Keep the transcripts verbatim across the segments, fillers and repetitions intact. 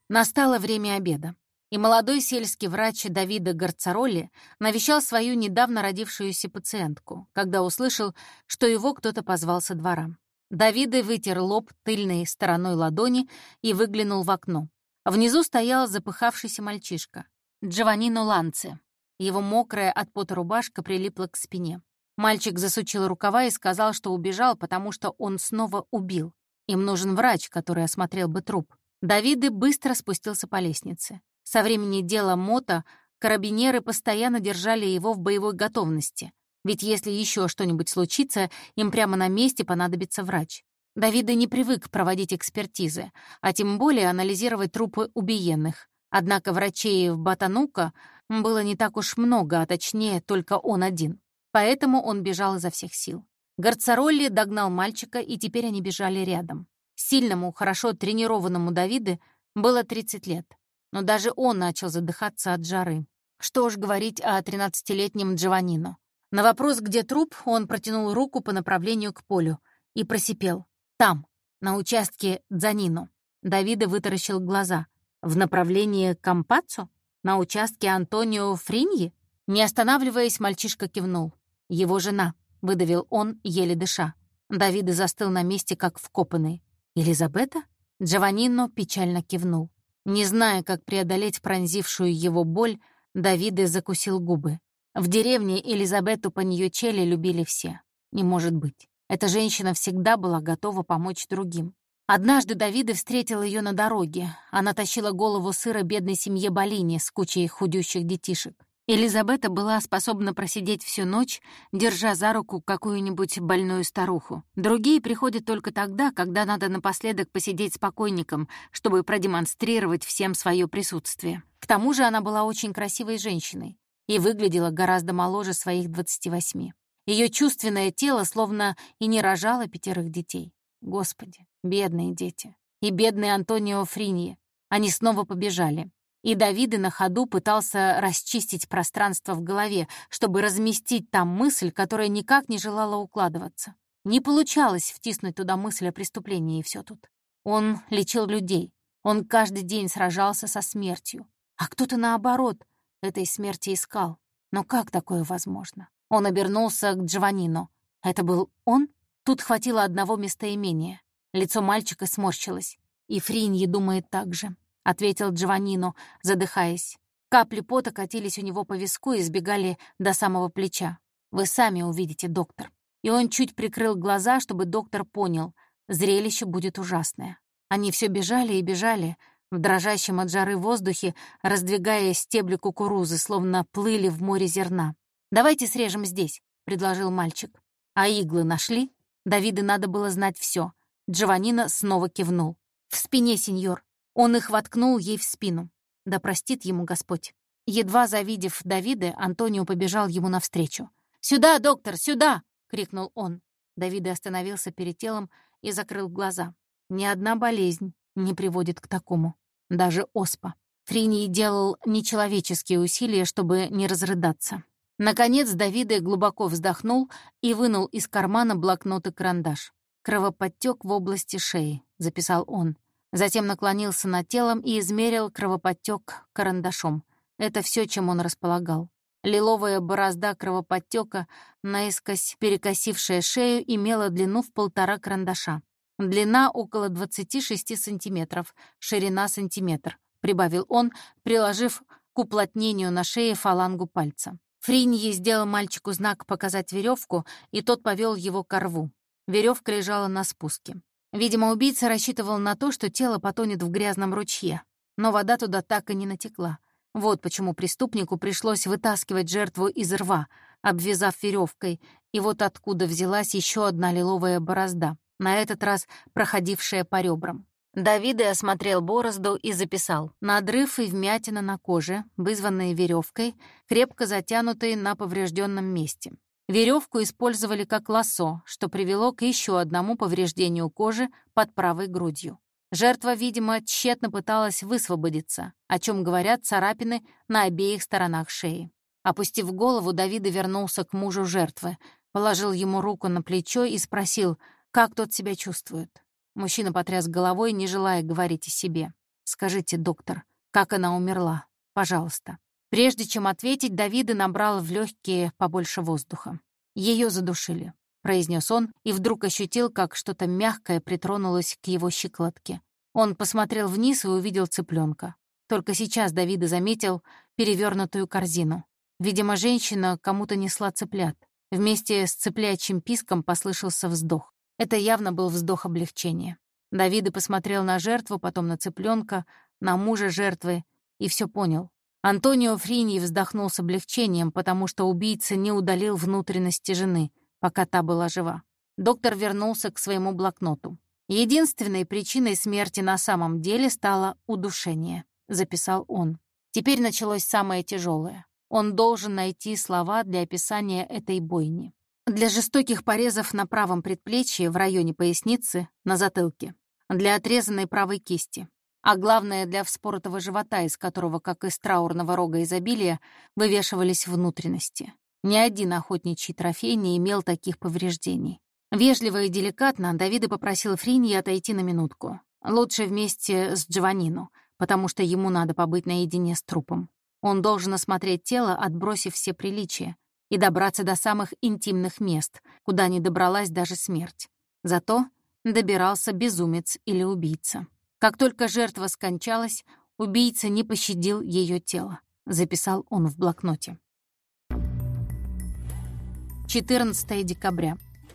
Настало время обеда, и молодой сельский врач Давиде Гарцаролли навещал свою недавно родившуюся пациентку, когда услышал, что его кто-то позвал со двора. Давиде вытер лоб тыльной стороной ладони и выглянул в окно. Внизу стоял запыхавшийся мальчишка, Джованнино Ланце. Его мокрая от пота рубашка прилипла к спине. Мальчик засучил рукава и сказал, что убежал, потому что он снова убил. Им нужен врач, который осмотрел бы труп. Давиде быстро спустился по лестнице. Со времени дела Мота карабинеры постоянно держали его в боевой готовности, ведь если еще что-нибудь случится, им прямо на месте понадобится врач. Давиде не привык проводить экспертизы, а тем более анализировать трупы убиенных. Однако врачей в Батанука было не так уж много, а точнее только он один. Поэтому он бежал изо всех сил. Гарцаролли догнал мальчика, и теперь они бежали рядом. Сильному, хорошо тренированному Давиде было тридцать лет, но даже он начал задыхаться от жары. Что уж говорить о тринадцатилетнем Джованнино. На вопрос, где труп, он протянул руку по направлению к полю и просипел: «Там, на участке Дзанино». Давиде вытаращил глаза. «В направлении Кампаццо? На участке Антонио Фриньи?» Не останавливаясь, мальчишка кивнул. «Его жена», — выдавил он, еле дыша. Давиде застыл на месте, как вкопанный. «Элизабета?» Джованнино печально кивнул. Не зная, как преодолеть пронзившую его боль, Давиде закусил губы. В деревне Элизабету Паньючелли любили все. Не может быть. Эта женщина всегда была готова помочь другим. Однажды Давиде встретил ее на дороге. Она тащила голову сыра бедной семье Болини с кучей худющих детишек. Элизабета была способна просидеть всю ночь, держа за руку какую-нибудь больную старуху. Другие приходят только тогда, когда надо напоследок посидеть с покойником, чтобы продемонстрировать всем свое присутствие. К тому же она была очень красивой женщиной и выглядела гораздо моложе своих двадцати восьми. Ее чувственное тело словно и не рожало пятерых детей. Господи, бедные дети. И бедный Антонио Фриньи. Они снова побежали. И Давиде на ходу пытался расчистить пространство в голове, чтобы разместить там мысль, которая никак не желала укладываться. Не получалось втиснуть туда мысль о преступлении, и все тут. Он лечил людей. Он каждый день сражался со смертью. А кто-то, наоборот, этой смерти искал. Но как такое возможно? Он обернулся к Джованнино. Это был он? Тут хватило одного местоимения. Лицо мальчика сморщилось. И Фриньи думает так же. — ответил Джованнино, задыхаясь. Капли пота катились у него по виску и сбегали до самого плеча. «Вы сами увидите, доктор». И он чуть прикрыл глаза, чтобы доктор понял. Зрелище будет ужасное. Они все бежали и бежали, в дрожащем от жары воздухе, раздвигая стебли кукурузы, словно плыли в море зерна. «Давайте срежем здесь», — предложил мальчик. «А иглы нашли?» Давиде надо было знать все. Джованнино снова кивнул. «В спине, сеньор». Он их воткнул ей в спину. Да простит ему Господь. Едва завидев Давиде, Антонио побежал ему навстречу. «Сюда, доктор, сюда!» — крикнул он. Давиде остановился перед телом и закрыл глаза. Ни одна болезнь не приводит к такому. Даже оспа. Фриньи делал нечеловеческие усилия, чтобы не разрыдаться. Наконец Давиде глубоко вздохнул и вынул из кармана блокнот и карандаш. «Кровоподтёк в области шеи», — записал он. Затем наклонился над телом и измерил кровоподтёк карандашом. Это все, чем он располагал. Лиловая борозда кровоподтёка, наискось перекосившая шею, имела длину в полтора карандаша. Длина около двадцати шести сантиметров, ширина сантиметр, прибавил он, приложив к уплотнению на шее фалангу пальца. Фриньи сделал мальчику знак показать веревку, и тот повел его ко рву. Веревка лежала на спуске. Видимо, убийца рассчитывал на то, что тело потонет в грязном ручье, но вода туда так и не натекла. Вот почему преступнику пришлось вытаскивать жертву из рва, обвязав веревкой, и вот откуда взялась еще одна лиловая борозда, на этот раз проходившая по ребрам. Давиде осмотрел борозду и записал: надрыв и вмятина на коже, вызванные веревкой, крепко затянутой на поврежденном месте. Веревку использовали как лассо, что привело к еще одному повреждению кожи под правой грудью. Жертва, видимо, тщетно пыталась высвободиться, о чем говорят царапины на обеих сторонах шеи. Опустив голову, Давиде вернулся к мужу жертвы, положил ему руку на плечо и спросил, как тот себя чувствует. Мужчина потряс головой, не желая говорить о себе. Скажите, доктор, как она умерла? Пожалуйста». Прежде чем ответить, Давида набрал в легкие побольше воздуха. Ее задушили», — произнес он, и вдруг ощутил, как что-то мягкое притронулось к его щиколотке. Он посмотрел вниз и увидел цыпленка. Только сейчас Давида заметил перевернутую корзину. Видимо, женщина кому-то несла цыплят. Вместе с цыплячьим писком послышался вздох. Это явно был вздох облегчения. Давида посмотрел на жертву, потом на цыпленка, на мужа жертвы, и все понял. Антонио Фриньи вздохнул с облегчением, потому что убийца не удалил внутренности жены, пока та была жива. Доктор вернулся к своему блокноту. «Единственной причиной смерти на самом деле стало удушение», — записал он. Теперь началось самое тяжелое. Он должен найти слова для описания этой бойни. Для жестоких порезов на правом предплечье, в районе поясницы, на затылке. Для отрезанной правой кисти. А главное, для вспоротого живота, из которого, как из траурного рога изобилия, вывешивались внутренности. Ни один охотничий трофей не имел таких повреждений. Вежливо и деликатно Давида попросил Фриньи отойти на минутку. Лучше вместе с Джованнино, потому что ему надо побыть наедине с трупом. Он должен осмотреть тело, отбросив все приличия, и добраться до самых интимных мест, куда не добралась даже смерть. Зато добирался безумец или убийца. Как только жертва скончалась, убийца не пощадил ее тело, записал он в блокноте. четырнадцатое декабря.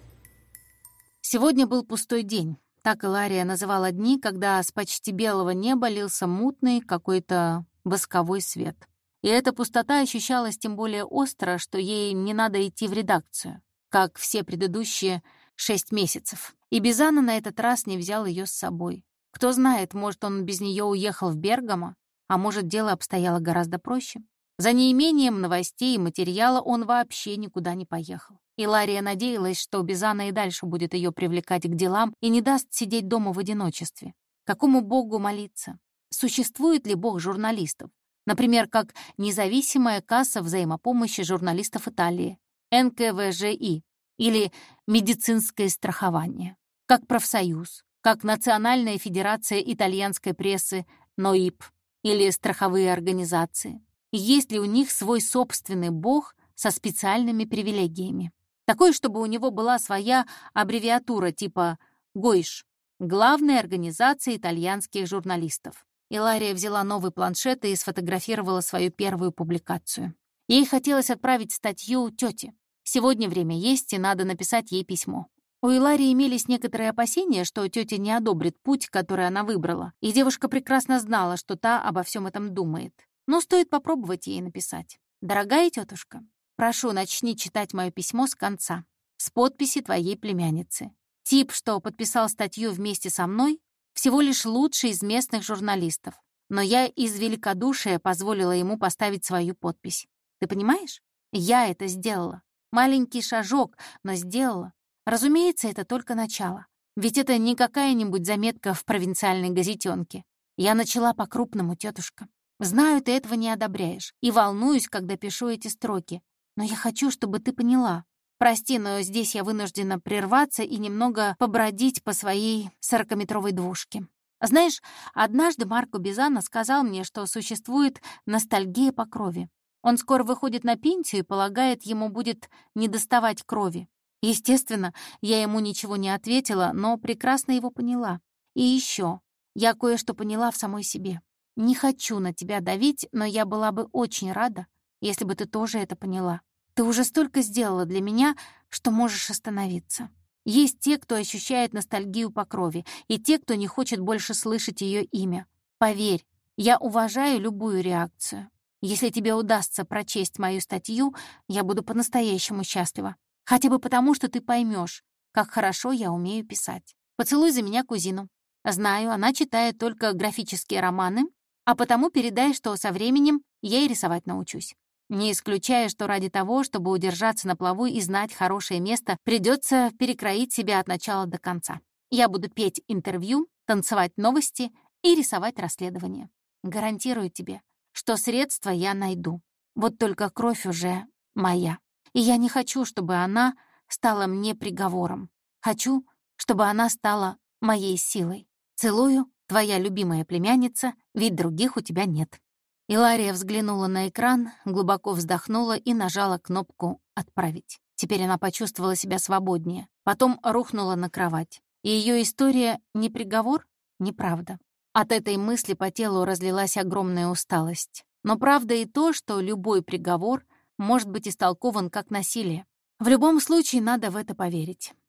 Сегодня был пустой день. Так Илария называла дни, когда с почти белого неба лился мутный какой-то восковой свет. И эта пустота ощущалась тем более остро, что ей не надо идти в редакцию, как все предыдущие шесть месяцев. И Бизана на этот раз не взял ее с собой. Кто знает, может, он без нее уехал в Бергамо, а может, дело обстояло гораздо проще. За неимением новостей и материала он вообще никуда не поехал. Илария надеялась, что Бизана и дальше будет ее привлекать к делам и не даст сидеть дома в одиночестве. Какому богу молиться? Существует ли бог журналистов? Например, как независимая касса взаимопомощи журналистов Италии, эн ка вэ жэ и, или медицинское страхование, как профсоюз, как Национальная федерация итальянской прессы ноип или страховые организации. Есть ли у них свой собственный бог со специальными привилегиями? Такой, чтобы у него была своя аббревиатура типа ГОИШ — Главная организация итальянских журналистов. Илария взяла новый планшет и сфотографировала свою первую публикацию. Ей хотелось отправить статью тете. Сегодня время есть, и надо написать ей письмо. У Иларии имелись некоторые опасения, что тетя не одобрит путь, который она выбрала, и девушка прекрасно знала, что та обо всем этом думает. Но стоит попробовать ей написать. «Дорогая тетушка, прошу, начни читать мое письмо с конца, с подписи твоей племянницы. Тип, что подписал статью вместе со мной, всего лишь лучший из местных журналистов, но я из великодушия позволила ему поставить свою подпись. Ты понимаешь? Я это сделала. Маленький шажок, но сделала. Разумеется, это только начало. Ведь это не какая-нибудь заметка в провинциальной газетенке. Я начала по-крупному, тетушка. Знаю, ты этого не одобряешь, и волнуюсь, когда пишу эти строки. Но я хочу, чтобы ты поняла. Прости, но здесь я вынуждена прерваться и немного побродить по своей сорокаметровой двушке. Знаешь, однажды Марко Бизана сказал мне, что существует ностальгия по крови. Он скоро выходит на пенсию и полагает, ему будет недоставать крови. Естественно, я ему ничего не ответила, но прекрасно его поняла. И еще, я кое-что поняла в самой себе. Не хочу на тебя давить, но я была бы очень рада, если бы ты тоже это поняла. Ты уже столько сделала для меня, что можешь остановиться. Есть те, кто ощущает ностальгию по крови, и те, кто не хочет больше слышать ее имя. Поверь, я уважаю любую реакцию. Если тебе удастся прочесть мою статью, я буду по-настоящему счастлива. Хотя бы потому, что ты поймешь, как хорошо я умею писать. Поцелуй за меня кузину. Знаю, она читает только графические романы, а потому передай, что со временем я и рисовать научусь. Не исключая, что ради того, чтобы удержаться на плаву и знать хорошее место, придется перекроить себя от начала до конца. Я буду петь интервью, танцевать новости и рисовать расследования. Гарантирую тебе, что средства я найду. Вот только кровь уже моя. И я не хочу, чтобы она стала мне приговором. Хочу, чтобы она стала моей силой. Целую, Твоя любимая племянница, ведь других у тебя нет». Илария взглянула на экран, глубоко вздохнула и нажала кнопку «Отправить». Теперь она почувствовала себя свободнее. Потом рухнула на кровать. И ее история не приговор, не правда. От этой мысли по телу разлилась огромная усталость. Но правда и то, что любой приговор может быть истолкован как насилие. В любом случае надо в это поверить.